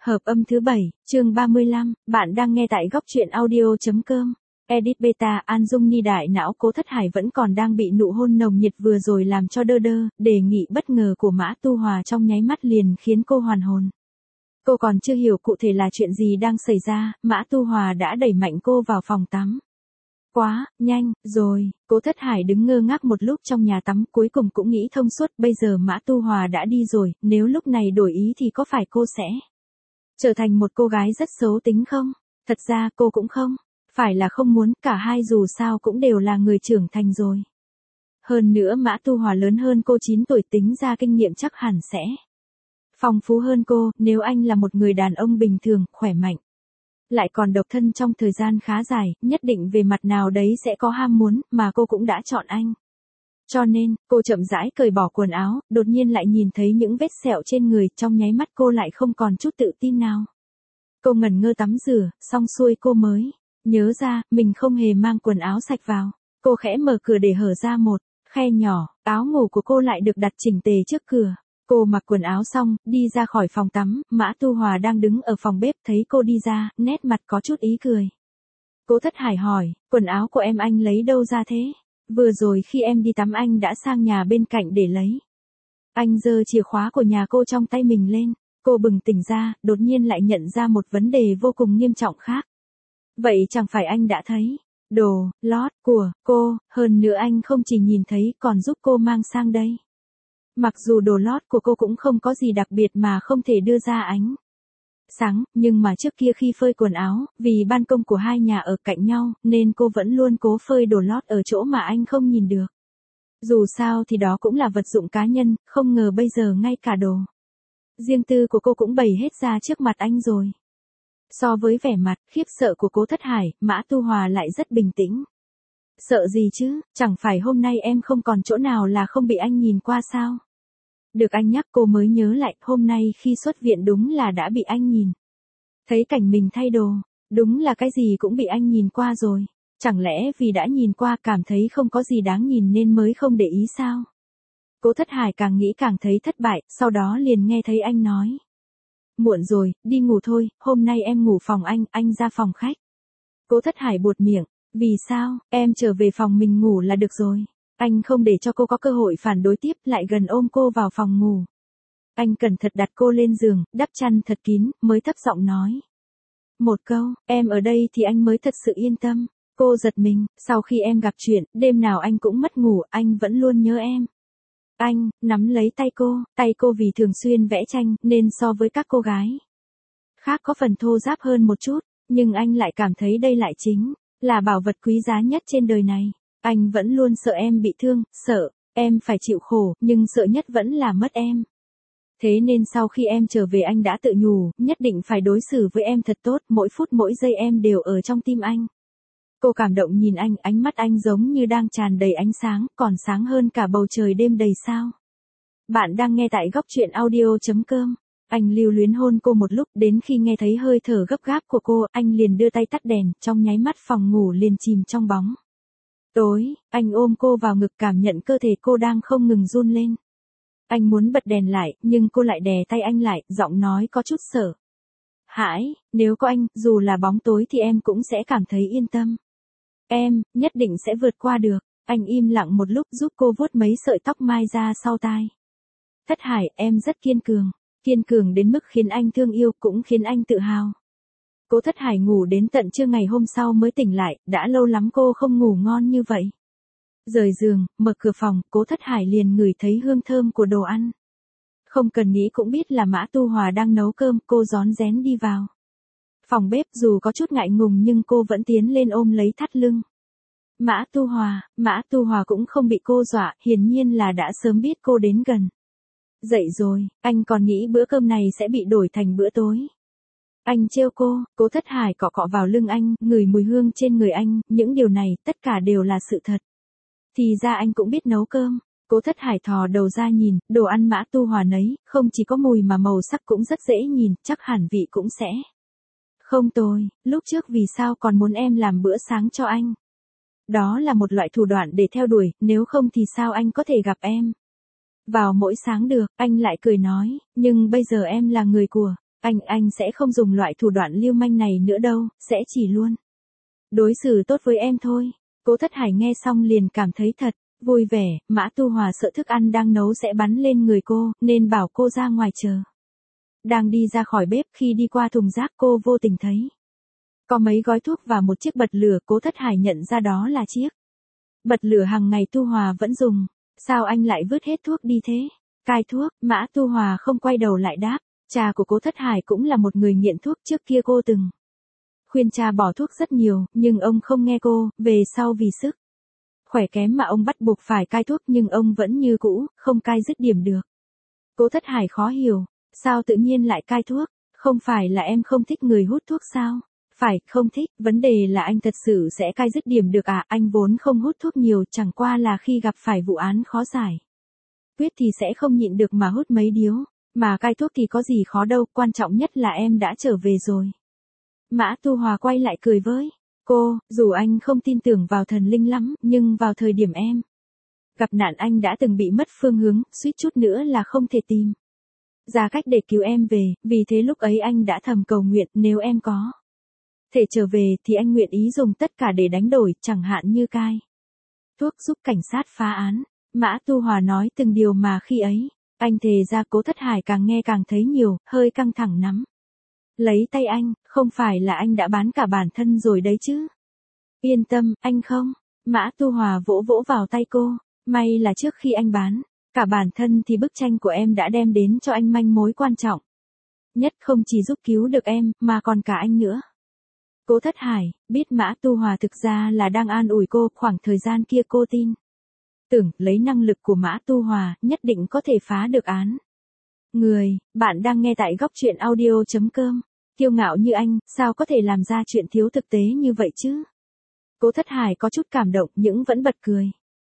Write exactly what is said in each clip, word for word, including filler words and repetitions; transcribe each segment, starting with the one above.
Hợp âm thứ bảy, chương ba mươi lăm, bạn đang nghe tại góc truyện audio.com. Edit beta, An Dung Ni đại não Cố Thất Hải vẫn còn đang bị nụ hôn nồng nhiệt vừa rồi làm cho đơ đơ, đề nghị bất ngờ của Mã Tu Hòa trong nháy mắt liền khiến cô hoàn hồn. Cô còn chưa hiểu cụ thể là chuyện gì đang xảy ra, Mã Tu Hòa đã đẩy mạnh cô vào phòng tắm. Quá, nhanh, rồi, Cố Thất Hải đứng ngơ ngác một lúc trong nhà tắm, cuối cùng cũng nghĩ thông suốt, bây giờ Mã Tu Hòa đã đi rồi, nếu lúc này đổi ý thì có phải cô sẽ trở thành một cô gái rất xấu tính không? Thật ra cô cũng không, phải là không muốn, cả hai dù sao cũng đều là người trưởng thành rồi. Hơn nữa Mã Tu Hòa lớn hơn cô chín tuổi, tính ra kinh nghiệm chắc hẳn sẽ phong phú hơn cô, nếu anh là một người đàn ông bình thường, khỏe mạnh, lại còn độc thân trong thời gian khá dài, nhất định về mặt nào đấy sẽ có ham muốn, mà cô cũng đã chọn anh. Cho nên, cô chậm rãi cởi bỏ quần áo, đột nhiên lại nhìn thấy những vết sẹo trên người, trong nháy mắt cô lại không còn chút tự tin nào. Cô ngẩn ngơ tắm rửa, xong xuôi cô mới nhớ ra, mình không hề mang quần áo sạch vào. Cô khẽ mở cửa để hở ra một khe nhỏ, áo ngủ của cô lại được đặt chỉnh tề trước cửa. Cô mặc quần áo xong, đi ra khỏi phòng tắm, Mã Tu Hòa đang đứng ở phòng bếp, thấy cô đi ra, nét mặt có chút ý cười. Cố Thất Hải hỏi, quần áo của em anh lấy đâu ra thế? Vừa rồi khi em đi tắm anh đã sang nhà bên cạnh để lấy. Anh giơ chìa khóa của nhà cô trong tay mình lên. Cô bừng tỉnh ra, đột nhiên lại nhận ra một vấn đề vô cùng nghiêm trọng khác. Vậy chẳng phải anh đã thấy đồ lót của cô, hơn nữa anh không chỉ nhìn thấy còn giúp cô mang sang đây. Mặc dù đồ lót của cô cũng không có gì đặc biệt mà không thể đưa ra ánh sáng, nhưng mà trước kia khi phơi quần áo, vì ban công của hai nhà ở cạnh nhau, nên cô vẫn luôn cố phơi đồ lót ở chỗ mà anh không nhìn được. Dù sao thì đó cũng là vật dụng cá nhân, không ngờ bây giờ ngay cả đồ riêng tư của cô cũng bày hết ra trước mặt anh rồi. So với vẻ mặt khiếp sợ của Cố Thất Hải, Mã Tu Hòa lại rất bình tĩnh. Sợ gì chứ, chẳng phải hôm nay em không còn chỗ nào là không bị anh nhìn qua sao? Được anh nhắc cô mới nhớ lại, hôm nay khi xuất viện đúng là đã bị anh nhìn. Thấy cảnh mình thay đồ, đúng là cái gì cũng bị anh nhìn qua rồi. Chẳng lẽ vì đã nhìn qua cảm thấy không có gì đáng nhìn nên mới không để ý sao? Cố Thất Hải càng nghĩ càng thấy thất bại, sau đó liền nghe thấy anh nói. Muộn rồi, đi ngủ thôi, hôm nay em ngủ phòng anh, anh ra phòng khách. Cố Thất Hải buột miệng, vì sao, em trở về phòng mình ngủ là được rồi. Anh không để cho cô có cơ hội phản đối tiếp, lại gần ôm cô vào phòng ngủ. Anh cẩn thận đặt cô lên giường, đắp chăn thật kín, mới thấp giọng nói. Một câu, em ở đây thì anh mới thật sự yên tâm. Cô giật mình, sau khi em gặp chuyện, đêm nào anh cũng mất ngủ, anh vẫn luôn nhớ em. Anh nắm lấy tay cô, tay cô vì thường xuyên vẽ tranh, nên so với các cô gái khác có phần thô ráp hơn một chút, nhưng anh lại cảm thấy đây lại chính là bảo vật quý giá nhất trên đời này. Anh vẫn luôn sợ em bị thương, sợ em phải chịu khổ, nhưng sợ nhất vẫn là mất em. Thế nên sau khi em trở về anh đã tự nhủ, nhất định phải đối xử với em thật tốt, mỗi phút mỗi giây em đều ở trong tim anh. Cô cảm động nhìn anh, ánh mắt anh giống như đang tràn đầy ánh sáng, còn sáng hơn cả bầu trời đêm đầy sao. Bạn đang nghe tại góc truyện audio.com. Anh lưu luyến hôn cô một lúc, đến khi nghe thấy hơi thở gấp gáp của cô, anh liền đưa tay tắt đèn, trong nháy mắt phòng ngủ liền chìm trong bóng tối. Anh ôm cô vào ngực, cảm nhận cơ thể cô đang không ngừng run lên. Anh muốn bật đèn lại, nhưng cô lại đè tay anh lại, giọng nói có chút sợ hãi, nếu có anh, dù là bóng tối thì em cũng sẽ cảm thấy yên tâm. Em, nhất định sẽ vượt qua được. Anh im lặng một lúc giúp cô vuốt mấy sợi tóc mai ra sau tai. Thất Hải, em rất kiên cường. Kiên cường đến mức khiến anh thương yêu, cũng khiến anh tự hào. Cố Thất Hải ngủ đến tận trưa ngày hôm sau mới tỉnh lại, đã lâu lắm cô không ngủ ngon như vậy. Rời giường, mở cửa phòng, Cố Thất Hải liền ngửi thấy hương thơm của đồ ăn. Không cần nghĩ cũng biết là Mã Tu Hòa đang nấu cơm, cô rón rén đi vào phòng bếp, dù có chút ngại ngùng nhưng cô vẫn tiến lên ôm lấy thắt lưng. Mã Tu Hòa, Mã Tu Hòa cũng không bị cô dọa, hiển nhiên là đã sớm biết cô đến gần. Dậy rồi, anh còn nghĩ bữa cơm này sẽ bị đổi thành bữa tối. Anh trêu cô, Cố Thất Hải cọ cọ vào lưng anh, ngửi mùi hương trên người anh, những điều này, tất cả đều là sự thật. Thì ra anh cũng biết nấu cơm. Cố Thất Hải thò đầu ra nhìn, đồ ăn Mã Tu Hòa nấy, không chỉ có mùi mà màu sắc cũng rất dễ nhìn, chắc hẳn vị cũng sẽ không tồi. Lúc trước vì sao còn muốn em làm bữa sáng cho anh? Đó là một loại thủ đoạn để theo đuổi, nếu không thì sao anh có thể gặp em vào mỗi sáng được. Anh lại cười nói, nhưng bây giờ em là người của Anh, anh sẽ không dùng loại thủ đoạn lưu manh này nữa đâu, sẽ chỉ luôn đối xử tốt với em thôi. Cố Thất Hải nghe xong liền cảm thấy thật vui vẻ, Mã Tu Hòa sợ thức ăn đang nấu sẽ bắn lên người cô, nên bảo cô ra ngoài chờ. Đang đi ra khỏi bếp khi đi qua thùng rác cô vô tình thấy có mấy gói thuốc và một chiếc bật lửa, Cố Thất Hải nhận ra đó là chiếc bật lửa hàng ngày Tu Hòa vẫn dùng. Sao anh lại vứt hết thuốc đi thế? Cai thuốc, Mã Tu Hòa không quay đầu lại đáp. Cha của Cố Thất Hải cũng là một người nghiện thuốc, trước kia cô từng khuyên cha bỏ thuốc rất nhiều, nhưng ông không nghe cô, về sau vì sức khỏe kém mà ông bắt buộc phải cai thuốc, nhưng ông vẫn như cũ, không cai dứt điểm được. Cố Thất Hải khó hiểu, sao tự nhiên lại cai thuốc, không phải là em không thích người hút thuốc sao? Phải, không thích, vấn đề là anh thật sự sẽ cai dứt điểm được à, anh vốn không hút thuốc nhiều, chẳng qua là khi gặp phải vụ án khó giải quyết thì sẽ không nhịn được mà hút mấy điếu, mà cai thuốc thì có gì khó đâu, quan trọng nhất là em đã trở về rồi. Mã Tu Hòa quay lại cười với cô, dù anh không tin tưởng vào thần linh lắm, nhưng vào thời điểm em gặp nạn anh đã từng bị mất phương hướng, suýt chút nữa là không thể tìm ra cách để cứu em về, vì thế lúc ấy anh đã thầm cầu nguyện nếu em có thể trở về thì anh nguyện ý dùng tất cả để đánh đổi, chẳng hạn như cai thuốc giúp cảnh sát phá án. Mã Tu Hòa nói từng điều mà khi ấy anh thề ra. Cố Thất Hải càng nghe càng thấy nhiều, hơi căng thẳng nắm lấy tay anh, không phải là anh đã bán cả bản thân rồi đấy chứ? Yên tâm, anh không. Mã Tu Hòa vỗ vỗ vào tay cô, may là trước khi anh bán cả bản thân thì bức tranh của em đã đem đến cho anh manh mối quan trọng nhất, không chỉ giúp cứu được em, mà còn cả anh nữa. Cố Thất Hải biết Mã Tu Hòa thực ra là đang an ủi cô, khoảng thời gian kia cô tin tưởng lấy năng lực của Mã Tu Hòa nhất định có thể phá được án. Người, bạn đang nghe tại góc truyện audio chấm com. Kiêu ngạo như anh, sao có thể làm ra chuyện thiếu thực tế như vậy chứ? Cố Thất Hải có chút cảm động nhưng vẫn bật cười.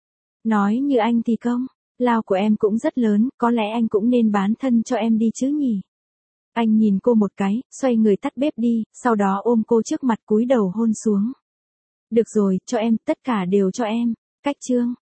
Nói như anh thì công lao của em cũng rất lớn, có lẽ anh cũng nên bán thân cho em đi chứ nhỉ? Anh nhìn cô một cái, xoay người tắt bếp đi, sau đó ôm cô trước mặt cúi đầu hôn xuống. Được rồi, cho em, tất cả đều cho em. Cách chương